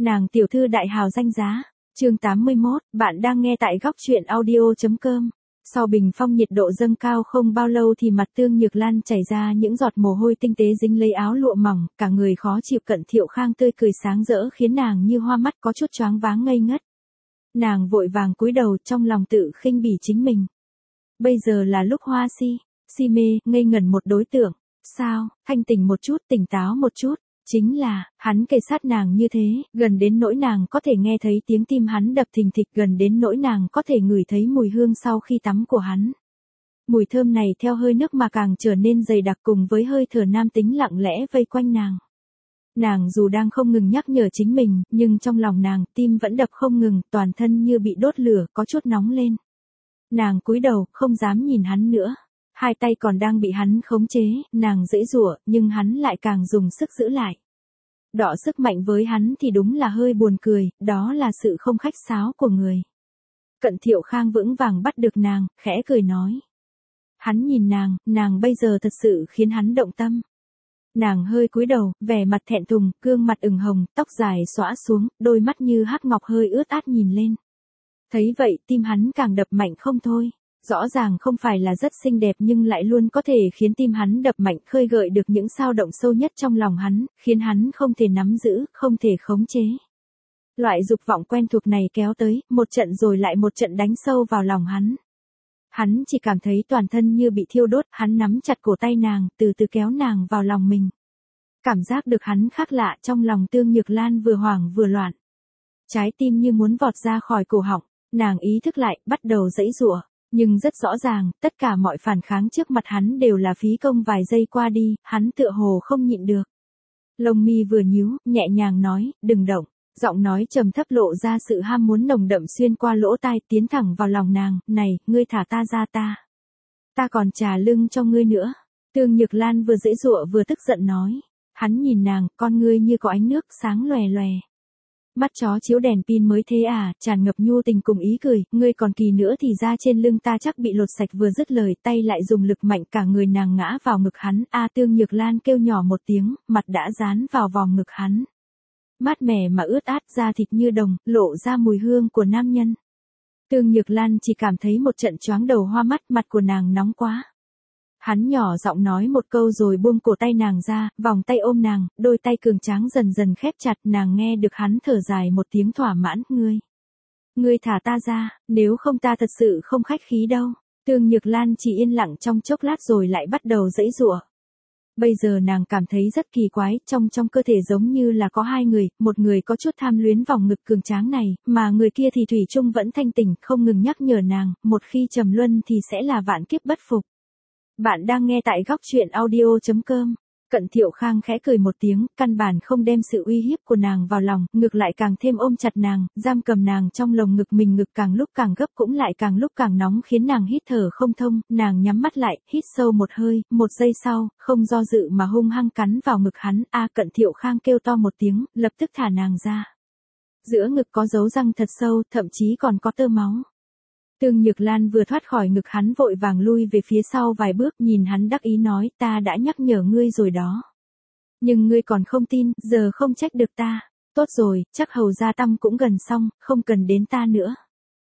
Nàng tiểu thư đại hào danh giá. Chương 81, bạn đang nghe tại góc truyện audio.com. Sau bình phong nhiệt độ dâng cao không bao lâu thì mặt Tương Nhược Lan chảy ra những giọt mồ hôi tinh tế dính lấy áo lụa mỏng, cả người khó chịu. Cận Thiệu Khang tươi cười sáng rỡ khiến nàng như hoa mắt, có chút choáng váng ngây ngất. Nàng vội vàng cúi đầu, trong lòng tự khinh bỉ chính mình. Bây giờ là lúc hoa si mê, ngây ngẩn một đối tượng. Sao, thanh tỉnh một chút, tỉnh táo một chút. Chính là, hắn kề sát nàng như thế, gần đến nỗi nàng có thể nghe thấy tiếng tim hắn đập thình thịch, gần đến nỗi nàng có thể ngửi thấy mùi hương sau khi tắm của hắn. Mùi thơm này theo hơi nước mà càng trở nên dày đặc, cùng với hơi thở nam tính lặng lẽ vây quanh nàng. Nàng dù đang không ngừng nhắc nhở chính mình, nhưng trong lòng nàng, tim vẫn đập không ngừng, toàn thân như bị đốt lửa, có chút nóng lên. Nàng cúi đầu, không dám nhìn hắn nữa. Hai tay còn đang bị hắn khống chế, nàng giãy giụa, nhưng hắn lại càng dùng sức giữ lại. Đọ sức mạnh với hắn thì đúng là hơi buồn cười, đó là sự không khách sáo của người. Cận Thiệu Khang vững vàng bắt được nàng, khẽ cười nói. Hắn nhìn nàng bây giờ thật sự khiến hắn động tâm. Nàng hơi cúi đầu, vẻ mặt thẹn thùng, gương mặt ửng hồng, tóc dài xõa xuống, đôi mắt như hắc ngọc hơi ướt át nhìn lên. Thấy vậy, tim hắn càng đập mạnh không thôi. Rõ ràng không phải là rất xinh đẹp nhưng lại luôn có thể khiến tim hắn đập mạnh, khơi gợi được những dao động sâu nhất trong lòng hắn, khiến hắn không thể nắm giữ, không thể khống chế. Loại dục vọng quen thuộc này kéo tới, một trận rồi lại một trận đánh sâu vào lòng hắn. Hắn chỉ cảm thấy toàn thân như bị thiêu đốt, hắn nắm chặt cổ tay nàng, từ từ kéo nàng vào lòng mình. Cảm giác được hắn khác lạ, trong lòng Tương Nhược Lan vừa hoảng vừa loạn. Trái tim như muốn vọt ra khỏi cổ họng, nàng ý thức lại, bắt đầu giãy giụa. Nhưng rất rõ ràng, tất cả mọi phản kháng trước mặt hắn đều là phí công, vài giây qua đi, hắn tựa hồ không nhịn được. Lông mi vừa nhíu, nhẹ nhàng nói, đừng động. Giọng nói trầm thấp lộ ra sự ham muốn nồng đậm xuyên qua lỗ tai, tiến thẳng vào lòng nàng. Này, ngươi thả ta ra ta. Ta còn trả lưng cho ngươi nữa. Tương Nhược Lan vừa giãy giụa vừa tức giận nói. Hắn nhìn nàng, con ngươi như có ánh nước sáng lòe lòe. Mắt chó chiếu đèn pin mới thế à, tràn ngập nhu tình cùng ý cười, ngươi còn kỳ nữa thì da trên lưng ta chắc bị lột sạch. Vừa dứt lời, tay lại dùng lực mạnh, cả người nàng ngã vào ngực hắn. Tương Nhược Lan kêu nhỏ một tiếng, mặt đã dán vào vòng ngực hắn. Mát mẻ mà ướt át, da thịt như đồng, lộ ra mùi hương của nam nhân. Tương Nhược Lan chỉ cảm thấy một trận choáng đầu hoa mắt, mặt của nàng nóng quá. Hắn nhỏ giọng nói một câu rồi buông cổ tay nàng ra, vòng tay ôm nàng, đôi tay cường tráng dần dần khép chặt, nàng nghe được hắn thở dài một tiếng thỏa mãn, ngươi thả ta ra, nếu không ta thật sự không khách khí đâu. Tương Nhược Lan chỉ yên lặng trong chốc lát rồi lại bắt đầu giãy giụa. Bây giờ nàng cảm thấy rất kỳ quái, trong cơ thể giống như là có hai người, một người có chút tham luyến vòng ngực cường tráng này, mà người kia thì thủy chung vẫn thanh tỉnh, không ngừng nhắc nhở nàng, một khi trầm luân thì sẽ là vạn kiếp bất phục. Bạn đang nghe tại góc truyện audio.com. Cận Thiệu Khang khẽ cười một tiếng, căn bản không đem sự uy hiếp của nàng vào lòng, ngược lại càng thêm ôm chặt nàng, giam cầm nàng trong lồng ngực mình. Ngực càng lúc càng gấp, cũng lại càng lúc càng nóng, khiến nàng hít thở không thông. Nàng nhắm mắt lại, hít sâu một hơi, một giây sau, không do dự mà hung hăng cắn vào ngực hắn. Cận Thiệu Khang kêu to một tiếng, lập tức thả nàng ra. Giữa ngực có dấu răng thật sâu, thậm chí còn có tơ máu. Tương Nhược Lan vừa thoát khỏi ngực hắn vội vàng lui về phía sau vài bước, nhìn hắn đắc ý nói, ta đã nhắc nhở ngươi rồi đó. Nhưng ngươi còn không tin, giờ không trách được ta. Tốt rồi, chắc hầu gia tăm cũng gần xong, không cần đến ta nữa.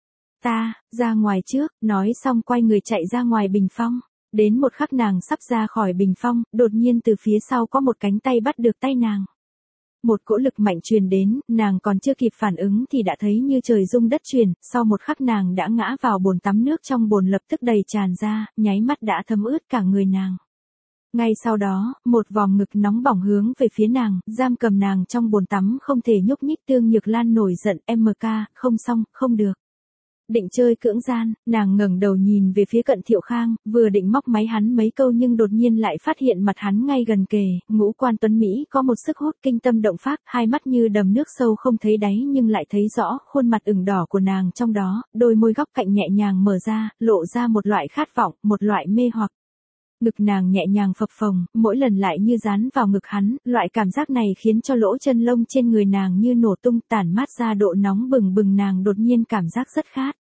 Ta, ra ngoài trước, nói xong quay người chạy ra ngoài bình phong. Đến một khắc nàng sắp ra khỏi bình phong, đột nhiên từ phía sau có một cánh tay bắt được tay nàng. Một cỗ lực mạnh truyền đến, nàng còn chưa kịp phản ứng thì đã thấy như trời rung đất chuyển, sau một khắc nàng đã ngã vào bồn tắm, nước trong bồn lập tức đầy tràn ra, nháy mắt đã thấm ướt cả người nàng. Ngay sau đó, một vòng ngực nóng bỏng hướng về phía nàng, giam cầm nàng trong bồn tắm không thể nhúc nhích. Tương Nhược Lan nổi giận, MK, không xong, không được. Định chơi cưỡng gian, nàng ngẩng đầu nhìn về phía Cận Thiệu Khang, vừa định móc máy hắn mấy câu nhưng đột nhiên lại phát hiện mặt hắn ngay gần kề, ngũ quan tuấn Mỹ có một sức hút kinh tâm động phách, hai mắt như đầm nước sâu không thấy đáy nhưng lại thấy rõ khuôn mặt ửng đỏ của nàng trong đó, đôi môi góc cạnh nhẹ nhàng mở ra, lộ ra một loại khát vọng, một loại mê hoặc. Ngực nàng nhẹ nhàng phập phồng, mỗi lần lại như dán vào ngực hắn, loại cảm giác này khiến cho lỗ chân lông trên người nàng như nổ tung, tản mát ra độ nóng bừng bừng. Nàng đột nhiên cảm giác rất khát.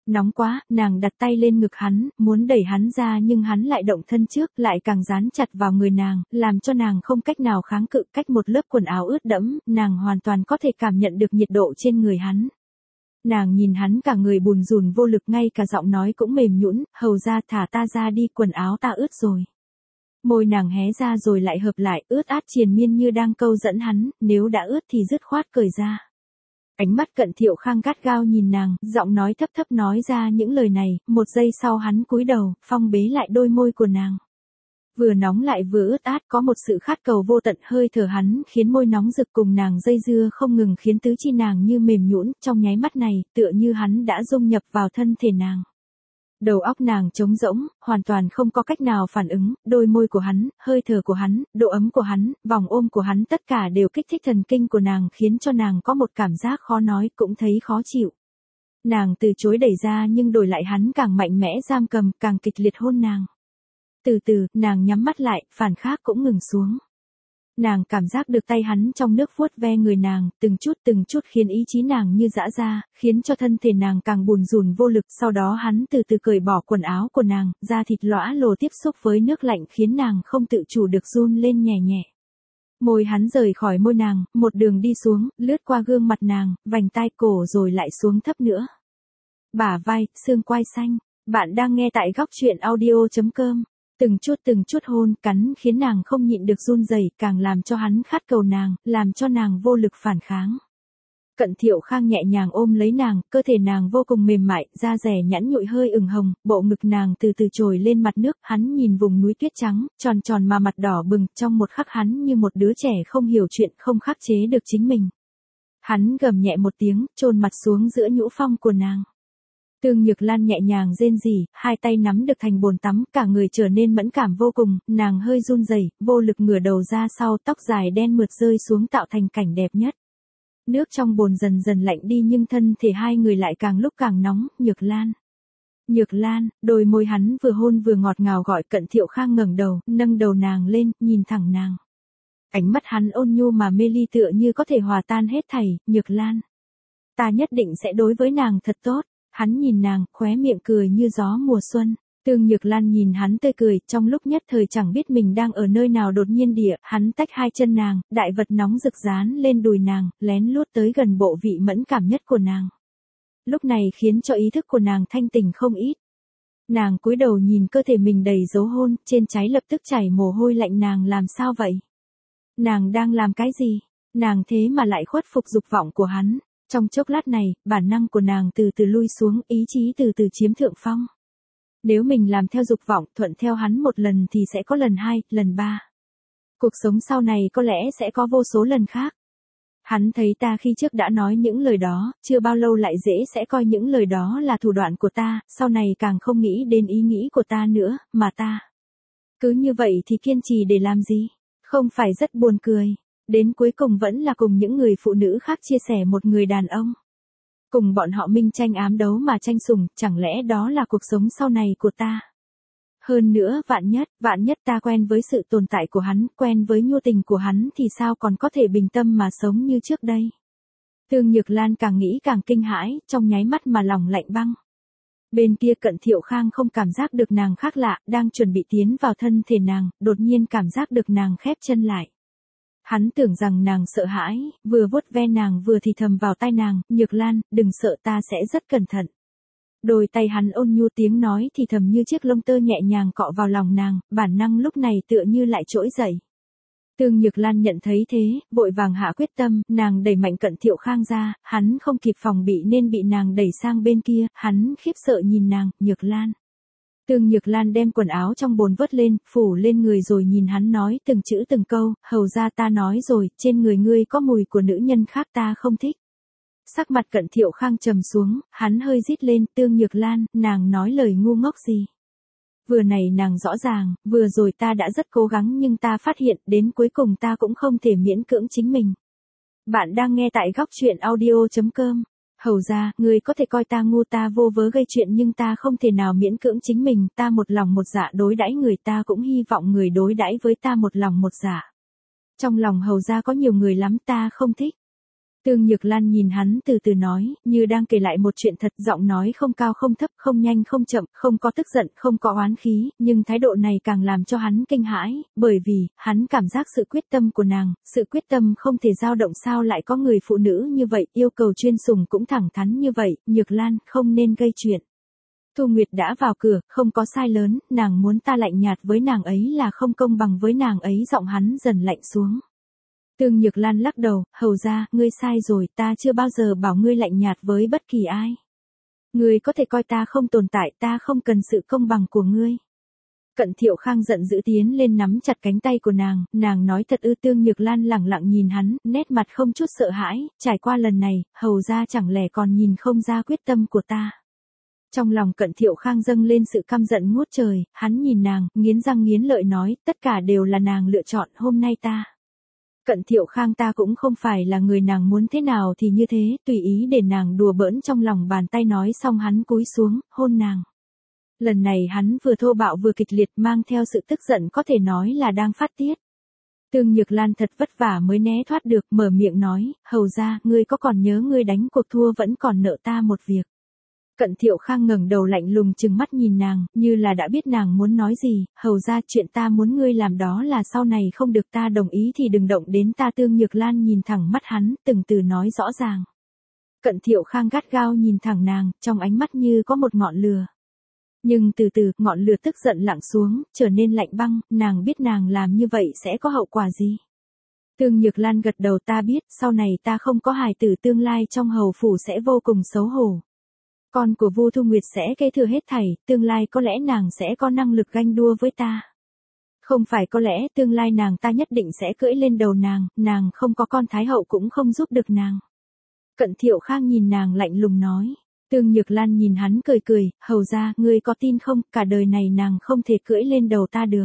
Nóng quá, nàng đặt tay lên ngực hắn, muốn đẩy hắn ra nhưng hắn lại động thân trước, lại càng dán chặt vào người nàng, làm cho nàng không cách nào kháng cự. Cách một lớp quần áo ướt đẫm, nàng hoàn toàn có thể cảm nhận được nhiệt độ trên người hắn. Nàng nhìn hắn cả người bùn rùn vô lực, ngay cả giọng nói cũng mềm nhũn, hầu ra thả ta ra đi, quần áo ta ướt rồi. Môi nàng hé ra rồi lại hợp lại, ướt át triền miên như đang câu dẫn hắn, nếu đã ướt thì dứt khoát cởi ra. Ánh mắt Cận Thiệu Khang gắt gao nhìn nàng, giọng nói thấp thấp nói ra những lời này, một giây sau hắn cúi đầu, phong bế lại đôi môi của nàng. Vừa nóng lại vừa ướt át, có một sự khát cầu vô tận, hơi thở hắn khiến môi nóng rực cùng nàng dây dưa không ngừng, khiến tứ chi nàng như mềm nhũn. Trong nháy mắt này, tựa như hắn đã dung nhập vào thân thể nàng. Đầu óc nàng trống rỗng, hoàn toàn không có cách nào phản ứng, đôi môi của hắn, hơi thở của hắn, độ ấm của hắn, vòng ôm của hắn, tất cả đều kích thích thần kinh của nàng, khiến cho nàng có một cảm giác khó nói cũng thấy khó chịu. Nàng từ chối đẩy ra nhưng đổi lại hắn càng mạnh mẽ giam cầm, càng kịch liệt hôn nàng. Từ từ, nàng nhắm mắt lại, phản kháng cũng ngừng xuống. Nàng cảm giác được tay hắn trong nước vuốt ve người nàng, từng chút khiến ý chí nàng như giã ra, khiến cho thân thể nàng càng bùn rùn vô lực. Sau đó hắn từ từ cởi bỏ quần áo của nàng, da thịt lõa lồ tiếp xúc với nước lạnh khiến nàng không tự chủ được run lên nhẹ nhẹ. Môi hắn rời khỏi môi nàng, một đường đi xuống, lướt qua gương mặt nàng, vành tai, cổ rồi lại xuống thấp nữa. Bả vai, xương quai xanh. Bạn đang nghe tại góc truyện audio.com. Từng chút hôn, cắn khiến nàng không nhịn được run rẩy, càng làm cho hắn khát cầu nàng, làm cho nàng vô lực phản kháng. Cận Thiệu Khang nhẹ nhàng ôm lấy nàng, cơ thể nàng vô cùng mềm mại, da dẻ nhẵn nhụi hơi ửng hồng, bộ ngực nàng từ từ trồi lên mặt nước, hắn nhìn vùng núi tuyết trắng, tròn tròn mà mặt đỏ bừng, trong một khắc hắn như một đứa trẻ không hiểu chuyện, không khắc chế được chính mình. Hắn gầm nhẹ một tiếng, chôn mặt xuống giữa nhũ phong của nàng. Tương Nhược Lan nhẹ nhàng rên rỉ, hai tay nắm được thành bồn tắm, cả người trở nên mẫn cảm vô cùng, nàng hơi run rẩy, vô lực ngửa đầu ra sau, tóc dài đen mượt rơi xuống tạo thành cảnh đẹp nhất. Nước trong bồn dần dần lạnh đi nhưng thân thể hai người lại càng lúc càng nóng. Nhược Lan. Nhược Lan, đôi môi hắn vừa hôn vừa ngọt ngào gọi. Cận Thiệu Khang ngẩng đầu, nâng đầu nàng lên, nhìn thẳng nàng. Ánh mắt hắn ôn nhu mà mê ly, tựa như có thể hòa tan hết thảy. Nhược Lan, ta nhất định sẽ đối với nàng thật tốt. Hắn nhìn nàng, khóe miệng cười như gió mùa xuân. Tương Nhược Lan nhìn hắn tươi cười, trong lúc nhất thời chẳng biết mình đang ở nơi nào. Đột nhiên hắn tách hai chân nàng, đại vật nóng rực dán lên đùi nàng, lén lút tới gần bộ vị mẫn cảm nhất của nàng. Lúc này khiến cho ý thức của nàng thanh tỉnh không ít. Nàng cúi đầu nhìn cơ thể mình đầy dấu hôn, trên trán lập tức chảy mồ hôi lạnh. Nàng làm sao vậy? Nàng đang làm cái gì? Nàng thế mà lại khuất phục dục vọng của hắn. Trong chốc lát này, bản năng của nàng từ từ lui xuống, ý chí từ từ chiếm thượng phong. Nếu mình làm theo dục vọng, thuận theo hắn một lần thì sẽ có lần hai, lần ba. Cuộc sống sau này có lẽ sẽ có vô số lần khác. Hắn thấy ta khi trước đã nói những lời đó, chưa bao lâu lại dễ sẽ coi những lời đó là thủ đoạn của ta, sau này càng không nghĩ đến ý nghĩ của ta nữa, mà ta. Cứ như vậy thì kiên trì để làm gì? Không phải rất buồn cười. Đến cuối cùng vẫn là cùng những người phụ nữ khác chia sẻ một người đàn ông. Cùng bọn họ minh tranh ám đấu mà tranh sủng, chẳng lẽ đó là cuộc sống sau này của ta? Hơn nữa, vạn nhất ta quen với sự tồn tại của hắn, quen với nhu tình của hắn thì sao còn có thể bình tâm mà sống như trước đây? Tương Nhược Lan càng nghĩ càng kinh hãi, trong nháy mắt mà lòng lạnh băng. Bên kia Cận Thiệu Khang không cảm giác được nàng khác lạ, đang chuẩn bị tiến vào thân thể nàng, đột nhiên cảm giác được nàng khép chân lại. Hắn tưởng rằng nàng sợ hãi, vừa vuốt ve nàng vừa thì thầm vào tai nàng, Nhược Lan, đừng sợ, ta sẽ rất cẩn thận. Đôi tay hắn ôn nhu, tiếng nói thì thầm như chiếc lông tơ nhẹ nhàng cọ vào lòng nàng, bản năng lúc này tựa như lại trỗi dậy. Tương Nhược Lan nhận thấy thế, vội vàng hạ quyết tâm, nàng đẩy mạnh Cận Thiệu Khang ra, hắn không kịp phòng bị nên bị nàng đẩy sang bên kia, hắn khiếp sợ nhìn nàng, Nhược Lan. Tương Nhược Lan đem quần áo trong bồn vớt lên, phủ lên người rồi nhìn hắn nói từng chữ từng câu, hầu ra ta nói rồi, trên người ngươi có mùi của nữ nhân khác ta không thích. Sắc mặt Cận Thiệu Khang trầm xuống, hắn hơi rít lên, Tương Nhược Lan, nàng nói lời ngu ngốc gì? Vừa này nàng rõ ràng, vừa rồi ta đã rất cố gắng nhưng ta phát hiện đến cuối cùng ta cũng không thể miễn cưỡng chính mình. Bạn đang nghe tại góc truyện audio.com. Hầu ra, người có thể coi ta ngu, ta vô vớ gây chuyện nhưng ta không thể nào miễn cưỡng chính mình, ta một lòng một dạ đối đãi người, ta cũng hy vọng người đối đãi với ta một lòng một dạ. Trong lòng hầu ra có nhiều người lắm ta không thích. Tương Nhược Lan nhìn hắn từ từ nói, như đang kể lại một chuyện thật, giọng nói không cao không thấp, không nhanh không chậm, không có tức giận, không có oán khí, nhưng thái độ này càng làm cho hắn kinh hãi, bởi vì, hắn cảm giác sự quyết tâm của nàng, sự quyết tâm không thể dao động. Sao lại có người phụ nữ như vậy, yêu cầu chuyên sủng cũng thẳng thắn như vậy. Nhược Lan, không nên gây chuyện. Thu Nguyệt đã vào cửa, không có sai lớn, nàng muốn ta lạnh nhạt với nàng ấy là không công bằng với nàng ấy. Giọng hắn dần lạnh xuống. Tương Nhược Lan lắc đầu, hầu ra, ngươi sai rồi, ta chưa bao giờ bảo ngươi lạnh nhạt với bất kỳ ai. Ngươi có thể coi ta không tồn tại, ta không cần sự công bằng của ngươi. Cận Thiệu Khang giận dữ tiến lên nắm chặt cánh tay của nàng nói thật ư? Tương Nhược Lan lẳng lặng nhìn hắn, nét mặt không chút sợ hãi, trải qua lần này, hầu ra chẳng lẽ còn nhìn không ra quyết tâm của ta. Trong lòng Cận Thiệu Khang dâng lên sự căm giận ngút trời, hắn nhìn nàng, nghiến răng nghiến lợi nói, tất cả đều là nàng lựa chọn, hôm nay ta. Cận Thiệu Khang, ta cũng không phải là người nàng muốn thế nào thì như thế, tùy ý để nàng đùa bỡn trong lòng bàn tay. Nói xong hắn cúi xuống, hôn nàng. Lần này hắn vừa thô bạo vừa kịch liệt, mang theo sự tức giận có thể nói là đang phát tiết. Tương Nhược Lan thật vất vả mới né thoát được, mở miệng nói, hầu ra, ngươi có còn nhớ ngươi đánh cuộc thua vẫn còn nợ ta một việc. Cận Thiệu Khang ngẩng đầu lạnh lùng trừng mắt nhìn nàng, như là đã biết nàng muốn nói gì. Hầu ra, chuyện ta muốn ngươi làm đó là sau này không được ta đồng ý thì đừng động đến ta. Tương Nhược Lan nhìn thẳng mắt hắn, từng từ nói rõ ràng. Cận Thiệu Khang gắt gao nhìn thẳng nàng, trong ánh mắt như có một ngọn lửa. Nhưng từ từ, ngọn lửa tức giận lặng xuống, trở nên lạnh băng. Nàng biết nàng làm như vậy sẽ có hậu quả gì. Tương Nhược Lan gật đầu, ta biết, sau này ta không có hài tử, tương lai trong hầu phủ sẽ vô cùng xấu hổ. Con của Vu Thu Nguyệt sẽ kế thừa hết thảy, tương lai có lẽ nàng sẽ có năng lực ganh đua với ta. Không phải có lẽ, tương lai nàng ta nhất định sẽ cưỡi lên đầu nàng không có con thái hậu cũng không giúp được nàng. Cận Thiệu Khang nhìn nàng lạnh lùng nói. Tương Nhược Lan nhìn hắn cười cười, hầu ra, ngươi có tin không, cả đời này nàng không thể cưỡi lên đầu ta được.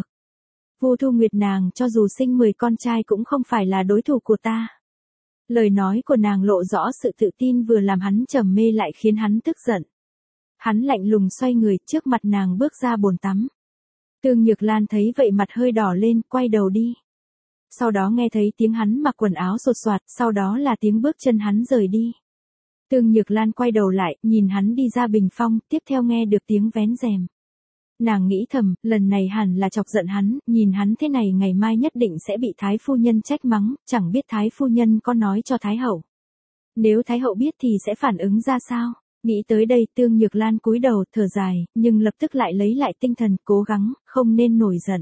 Vu Thu Nguyệt nàng cho dù sinh 10 con trai cũng không phải là đối thủ của ta. Lời nói của nàng lộ rõ sự tự tin vừa làm hắn trầm mê lại khiến hắn tức giận. Hắn lạnh lùng xoay người, trước mặt nàng bước ra bồn tắm. Tương Nhược Lan thấy vậy mặt hơi đỏ lên, quay đầu đi. Sau đó nghe thấy tiếng hắn mặc quần áo sột soạt, sau đó là tiếng bước chân hắn rời đi. Tương Nhược Lan quay đầu lại, nhìn hắn đi ra bình phong, tiếp theo nghe được tiếng vén rèm. Nàng nghĩ thầm, lần này hẳn là chọc giận hắn, nhìn hắn thế này ngày mai nhất định sẽ bị Thái phu nhân trách mắng, chẳng biết Thái phu nhân có nói cho Thái hậu. Nếu Thái hậu biết thì sẽ phản ứng ra sao? Nghĩ tới đây, Tương Nhược Lan cúi đầu, thở dài, nhưng lập tức lại lấy lại tinh thần, cố gắng, không nên nổi giận.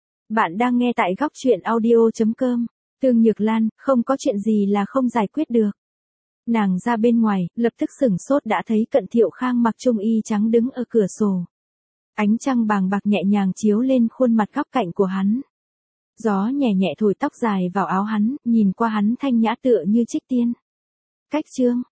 Bạn đang nghe tại góc truyện audio.com. Tương Nhược Lan, không có chuyện gì là không giải quyết được. Nàng ra bên ngoài, lập tức sửng sốt đã thấy Cận Thiệu Khang mặc trung y trắng đứng ở cửa sổ. Ánh trăng bàng bạc nhẹ nhàng chiếu lên khuôn mặt góc cạnh của hắn. Gió nhẹ nhẹ thổi tóc dài vào áo hắn, nhìn qua hắn thanh nhã tựa như trích tiên. Cách chương